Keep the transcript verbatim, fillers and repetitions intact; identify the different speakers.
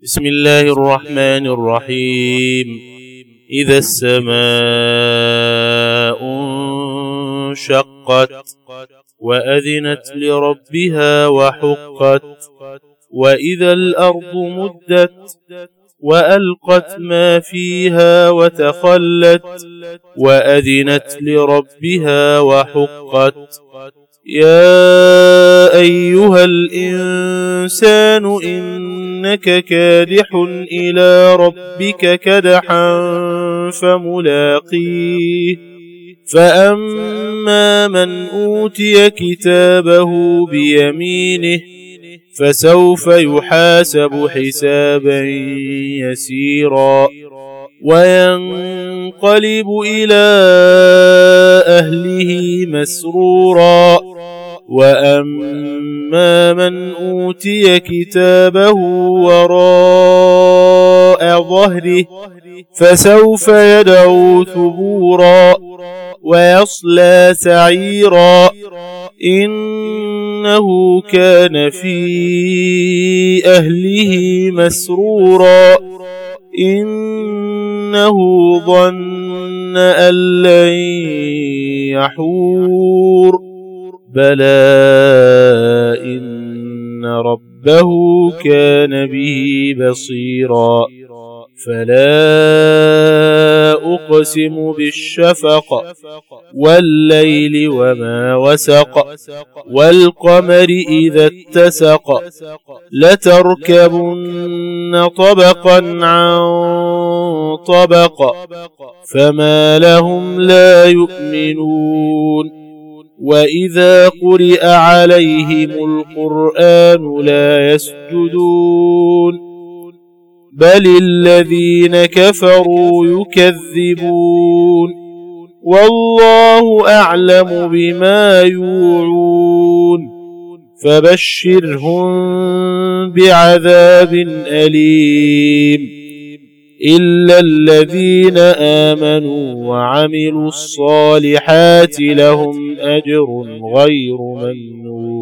Speaker 1: بسم الله الرحمن الرحيم. إذا السماء انشقت وأذنت لربها وحقت وإذا الأرض مدت وألقت ما فيها وتخلت وأذنت لربها وحقت. يا أيها الإنسان إنك كادح إلى ربك كدحا فملاقيه فأما من أوتي كتابه بيمينه فسوف يحاسب حسابا يسيرا وينقلب إلى أهله مسرورا. وأما من أوتي كتابه وراء ظهره فسوف يدعو ثبورا ويصلى سعيرا إنه كان في أهله مسرورا إنه ظن أن لن يحور بلى إن ربه كان به بصيرا. فلا أقسم بالشفق والليل وما وسق والقمر إذا اتسق لتركبن طبقا عن طبق فما لهم لا يؤمنون. وإذا قرئ عليهم القرآن لا يسجدون بل الذين كفروا يكذبون والله أعلم بما يوعون فبشرهم بعذاب أليم إلا الذين آمنوا وعملوا الصالحات لهم أجر غير ممنون.